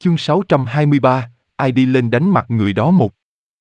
Chương 623, ai đi lên đánh mặt người đó một.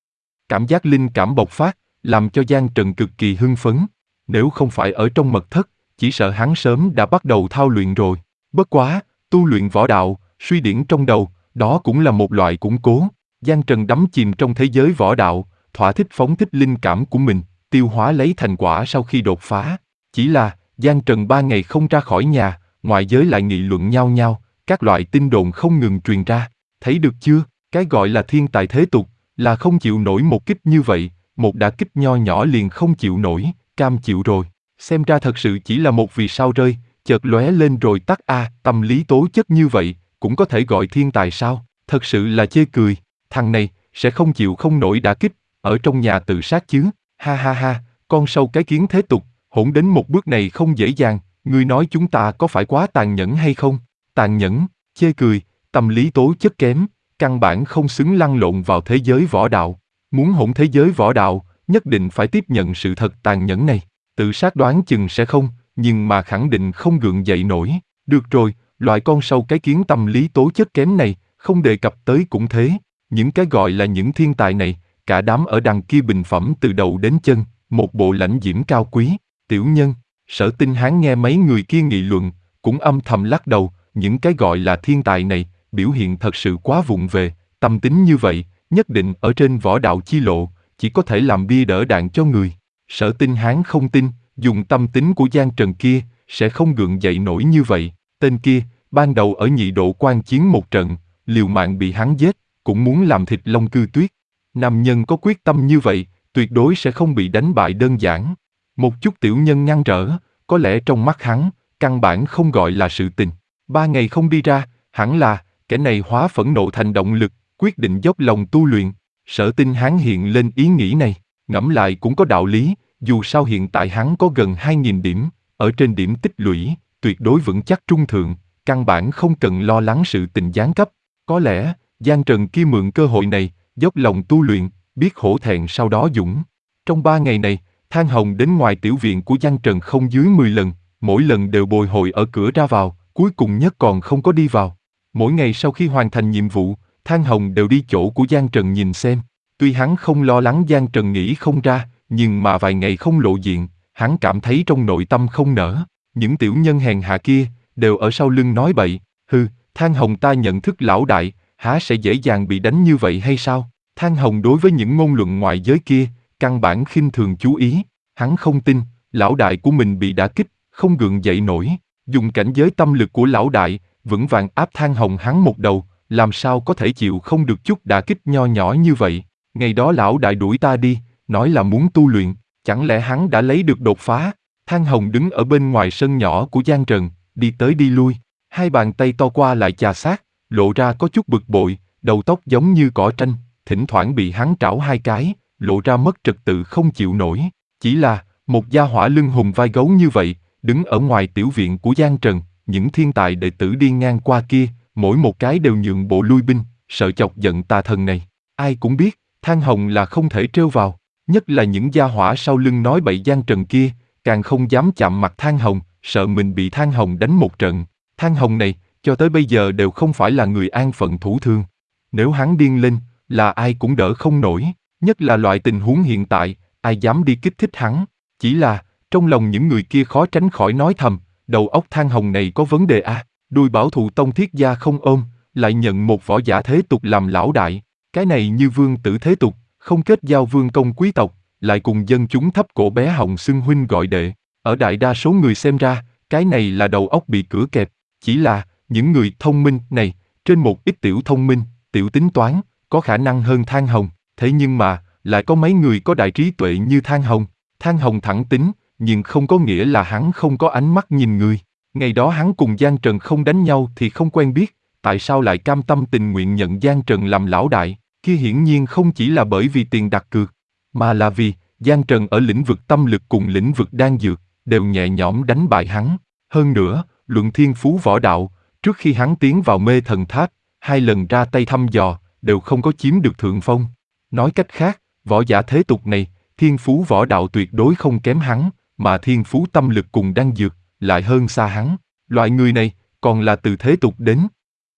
Cảm giác linh cảm bộc phát, làm cho Giang Trần cực kỳ hưng phấn. Nếu không phải ở trong mật thất, chỉ sợ hắn sớm đã bắt đầu thao luyện rồi. Bất quá, tu luyện võ đạo, suy điển trong đầu, đó cũng là một loại củng cố. Giang Trần đắm chìm trong thế giới võ đạo, thỏa thích phóng thích linh cảm của mình, tiêu hóa lấy thành quả sau khi đột phá. Chỉ là, Giang Trần 3 ngày không ra khỏi nhà, ngoại giới lại nghị luận nhau nhau, các loại tin đồn không ngừng truyền ra. Thấy được chưa, cái gọi là thiên tài thế tục, là không chịu nổi một kích như vậy, một đả kích nho nhỏ liền không chịu nổi, cam chịu rồi. Xem ra thật sự chỉ là một vì sao rơi, chợt lóe lên rồi tắt tâm lý tố chất như vậy, cũng có thể gọi thiên tài sao, thật sự là chê cười, thằng này, sẽ không chịu không nổi đả kích, ở trong nhà tự sát chứ, ha ha ha, con sâu cái kiến thế tục, hỗn đến một bước này không dễ dàng, ngươi nói chúng ta có phải quá tàn nhẫn hay không? Tàn nhẫn, chê cười, tâm lý tố chất kém, căn bản không xứng lăn lộn vào thế giới võ đạo. Muốn hỗn thế giới võ đạo, nhất định phải tiếp nhận sự thật tàn nhẫn này. Tự sát đoán chừng sẽ không, nhưng mà khẳng định không gượng dậy nổi. Được rồi, loại con sâu cái kiến tâm lý tố chất kém này, không đề cập tới cũng thế. Những cái gọi là những thiên tài này, cả đám ở đằng kia bình phẩm từ đầu đến chân, một bộ lãnh diễm cao quý. Tiểu nhân, Sở Tinh Hán nghe mấy người kia nghị luận, cũng âm thầm lắc đầu, những cái gọi là thiên tài này, biểu hiện thật sự quá vụng về, tâm tính như vậy, nhất định ở trên võ đạo chi lộ, chỉ có thể làm bia đỡ đạn cho người. Sở Tinh Hán không tin, dùng tâm tính của Giang Trần kia, sẽ không gượng dậy nổi như vậy. Tên kia, ban đầu ở nhị độ quan chiến một trận, liều mạng bị hắn giết, cũng muốn làm thịt Long Cư Tuyết. Nam nhân có quyết tâm như vậy, tuyệt đối sẽ không bị đánh bại đơn giản. Một chút tiểu nhân ngăn trở, có lẽ trong mắt hắn, căn bản không gọi là sự tình. 3 ngày không đi ra, hẳn là, kẻ này hóa phẫn nộ thành động lực, quyết định dốc lòng tu luyện. Sở Tinh Hán hiện lên ý nghĩ này, ngẫm lại cũng có đạo lý, dù sao hiện tại hắn có gần 2.000 điểm, ở trên điểm tích lũy, tuyệt đối vững chắc trung thượng, căn bản không cần lo lắng sự tình giáng cấp. Có lẽ, Giang Trần kia mượn cơ hội này, dốc lòng tu luyện, biết hổ thẹn sau đó dũng. Trong 3 ngày này, Thang Hồng đến ngoài tiểu viện của Giang Trần không dưới 10 lần, mỗi lần đều bồi hồi ở cửa ra vào, cuối cùng nhất còn không có đi vào. Mỗi ngày sau khi hoàn thành nhiệm vụ, Thang Hồng đều đi chỗ của Giang Trần nhìn xem. Tuy hắn không lo lắng Giang Trần nghĩ không ra, nhưng mà vài ngày không lộ diện, hắn cảm thấy trong nội tâm không nỡ. Những tiểu nhân hèn hạ kia, đều ở sau lưng nói bậy. Thang Hồng ta nhận thức lão đại, há sẽ dễ dàng bị đánh như vậy hay sao? Thang Hồng đối với những ngôn luận ngoại giới kia, căn bản khinh thường chú ý. Hắn không tin, lão đại của mình bị đả kích, không gượng dậy nổi. Dùng cảnh giới tâm lực của lão đại, vững vàng áp Thang Hồng hắn một đầu, làm sao có thể chịu không được chút đả kích nho nhỏ như vậy. Ngày đó lão đại đuổi ta đi, nói là muốn tu luyện, chẳng lẽ hắn đã lấy được đột phá? Thang Hồng đứng ở bên ngoài sân nhỏ của Giang Trần, đi tới đi lui, hai bàn tay to qua lại chà sát, lộ ra có chút bực bội, đầu tóc giống như cỏ tranh, thỉnh thoảng bị hắn trảo hai cái, lộ ra mất trật tự không chịu nổi. Chỉ là, một gia hỏa lưng hùm vai gấu như vậy, đứng ở ngoài tiểu viện của Giang Trần, những thiên tài đệ tử đi ngang qua kia, mỗi một cái đều nhượng bộ lui binh, sợ chọc giận tà thần này. Ai cũng biết, Thang Hồng là không thể trêu vào, nhất là những gia hỏa sau lưng nói bậy Giang Trần kia, càng không dám chạm mặt Thang Hồng, sợ mình bị Thang Hồng đánh một trận. Thang Hồng này, cho tới bây giờ đều không phải là người an phận thủ thường. Nếu hắn điên lên, là ai cũng đỡ không nổi, nhất là loại tình huống hiện tại, ai dám đi kích thích hắn. Chỉ là, trong lòng những người kia khó tránh khỏi nói thầm, đầu óc Thang Hồng này có vấn đề à, đuôi bảo thù tông thiết gia không ôm, lại nhận một võ giả thế tục làm lão đại. Cái này như vương tử thế tục, không kết giao vương công quý tộc, lại cùng dân chúng thấp cổ bé họng xưng huynh gọi đệ. Ở đại đa số người xem ra, cái này là đầu óc bị cửa kẹp. Chỉ là, những người thông minh này, trên một ít tiểu thông minh, tiểu tính toán, có khả năng hơn Thang Hồng. Thế nhưng mà, lại có mấy người có đại trí tuệ như Thang Hồng. Thang Hồng thẳng tính, nhưng không có nghĩa là hắn không có ánh mắt nhìn người. Ngày đó hắn cùng Giang Trần không đánh nhau thì không quen biết, tại sao lại cam tâm tình nguyện nhận Giang Trần làm lão đại, kia hiển nhiên không chỉ là bởi vì tiền đặt cược, mà là vì, Giang Trần ở lĩnh vực tâm lực cùng lĩnh vực đan dược, đều nhẹ nhõm đánh bại hắn. Hơn nữa, luận thiên phú võ đạo, trước khi hắn tiến vào mê thần tháp, 2 lần ra tay thăm dò, đều không có chiếm được thượng phong. Nói cách khác, võ giả thế tục này, thiên phú võ đạo tuyệt đối không kém hắn, mà thiên phú tâm lực cùng đan dược, lại hơn xa hắn. Loại người này, còn là từ thế tục đến.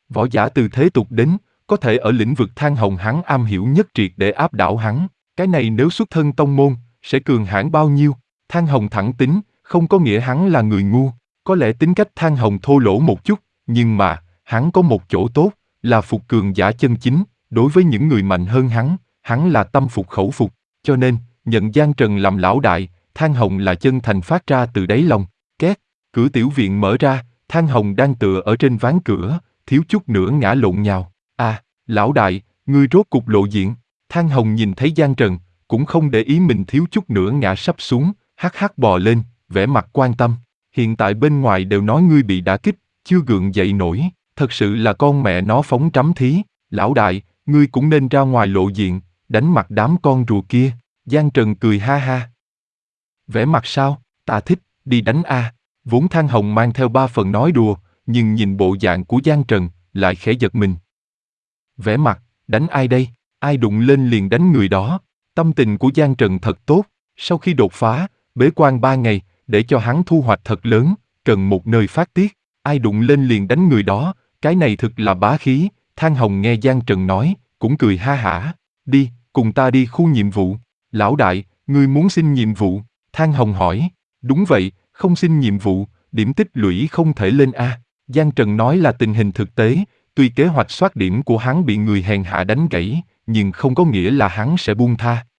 Võ giả từ thế tục đến, có thể ở lĩnh vực than hồng hắn am hiểu nhất triệt để áp đảo hắn. Cái này nếu xuất thân tông môn, sẽ cường hãn bao nhiêu? Than hồng thẳng tính, không có nghĩa hắn là người ngu. Có lẽ tính cách than hồng thô lỗ một chút, nhưng mà, hắn có một chỗ tốt, là phục cường giả chân chính. Đối với những người mạnh hơn hắn là tâm phục khẩu phục. Cho nên, nhận Giang Trần làm lão đại, than hồng là chân thành phát ra từ đáy lòng. Két, cửa tiểu viện mở ra, than hồng đang tựa ở trên ván cửa, thiếu chút nữa ngã lộn nhào. À, lão đại, ngươi rốt cục lộ diện. Than hồng nhìn thấy Giang Trần, cũng không để ý mình thiếu chút nữa ngã sắp xuống, hắc hắc bò lên, vẻ mặt quan tâm. Hiện tại bên ngoài đều nói ngươi bị đả kích, chưa gượng dậy nổi, thật sự là con mẹ nó phóng trắm thí. Lão đại, ngươi cũng nên ra ngoài lộ diện, đánh mặt đám con rùa kia. Giang Trần cười ha ha. Vẻ mặt sao, ta thích, đi đánh a. Vốn than hồng mang theo ba phần nói đùa, nhưng nhìn bộ dạng của Giang Trần, lại khẽ giật mình. Vẻ mặt, đánh ai đây? Ai đụng lên liền đánh người đó. Tâm tình của Giang Trần thật tốt, sau khi đột phá, bế quan 3 ngày, để cho hắn thu hoạch thật lớn, cần một nơi phát tiết. Ai đụng lên liền đánh người đó, cái này thực là bá khí. Than hồng nghe Giang Trần nói, cũng cười ha hả. Đi, cùng ta đi khu nhiệm vụ. Lão đại, ngươi muốn xin nhiệm vụ? Than hồng hỏi. Đúng vậy, không xin nhiệm vụ, điểm tích lũy không thể lên a. Giang Trần nói là tình hình thực tế, tuy kế hoạch soát điểm của hắn bị người hèn hạ đánh gãy, nhưng không có nghĩa là hắn sẽ buông tha.